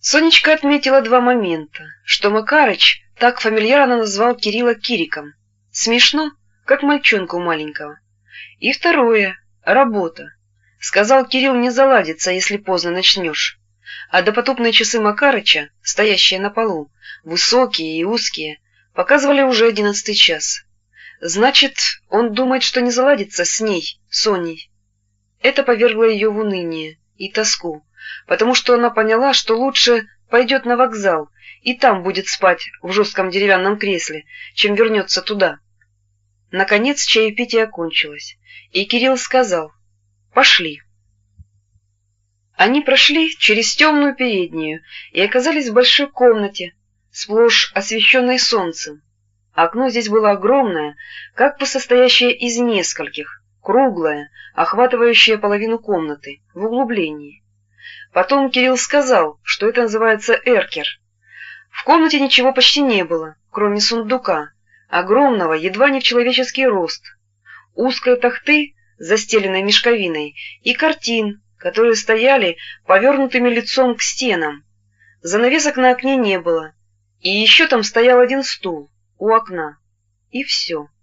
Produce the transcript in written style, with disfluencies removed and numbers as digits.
Сонечка отметила два момента: что Макарыч так фамильярно назвал Кирилла Кириком. Смешно, как мальчонку маленького. И второе — работа. Сказал Кирилл, не заладится, если поздно начнешь. А допотопные часы Макарыча, стоящие на полу, высокие и узкие, показывали уже 11 час. Значит, он думает, что не заладится с ней, Соней. Это повергло ее в уныние и тоску, потому что она поняла, что лучше пойдет на вокзал и там будет спать в жестком деревянном кресле, чем вернется туда. Наконец чаепитие окончилось, и Кирилл сказал: «Пошли». Они прошли через темную переднюю и оказались в большой комнате, сплошь освещенной солнцем. Окно здесь было огромное, как бы состоящее из нескольких, круглое, охватывающее половину комнаты, в углублении. Потом Кирилл сказал, что это называется эркер. В комнате ничего почти не было, кроме сундука, огромного, едва не в человеческий рост, узкой тахты, застеленной мешковиной, и картин, которые стояли повернутыми лицом к стенам. Занавесок на окне не было, и еще там стоял один стул у окна. И все.